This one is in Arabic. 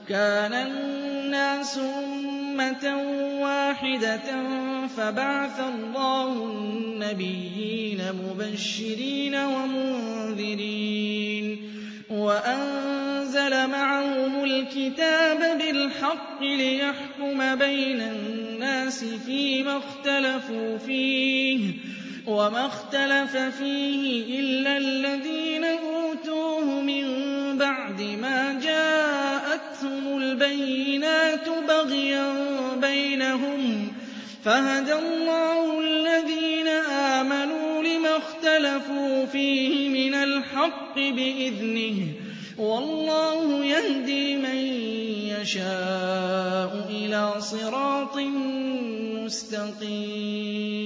كَانَ النَّاسُ أُمَّةً وَاحِدَةً فَبَعَثَ اللَّهُ النَّبِيِّينَ مُبَشِّرِينَ وَمُنذِرِينَ وَأَنزَلَ مَعَهُمُ الْكِتَابَ بِالْحَقِّ لِيَحْكُمَ بَيْنَ النَّاسِ فِيمَا اخْتَلَفُوا فِيهِ ۚ وَمَا اخْتَلَفَ فِيهِ إِلَّا الَّذِينَ أُوتُوهُ مِن بَعْدِ مَا جَاءَتْهُمُ الْبَيِّنَاتُ بَغْيًا بَيْنَهُمْ ۖ فَهَدَى اللَّهُ الَّذِينَ آمَنُوا لِمَا اخْتَلَفُوا فِيهِ مِنَ الْحَقِّ بِإِذْنِهِ ۗ وَاللَّهُ يَهْدِي مَن يَشَاءُ إِلَىٰ صِرَاطٍ مُّسْتَقِيمٍ.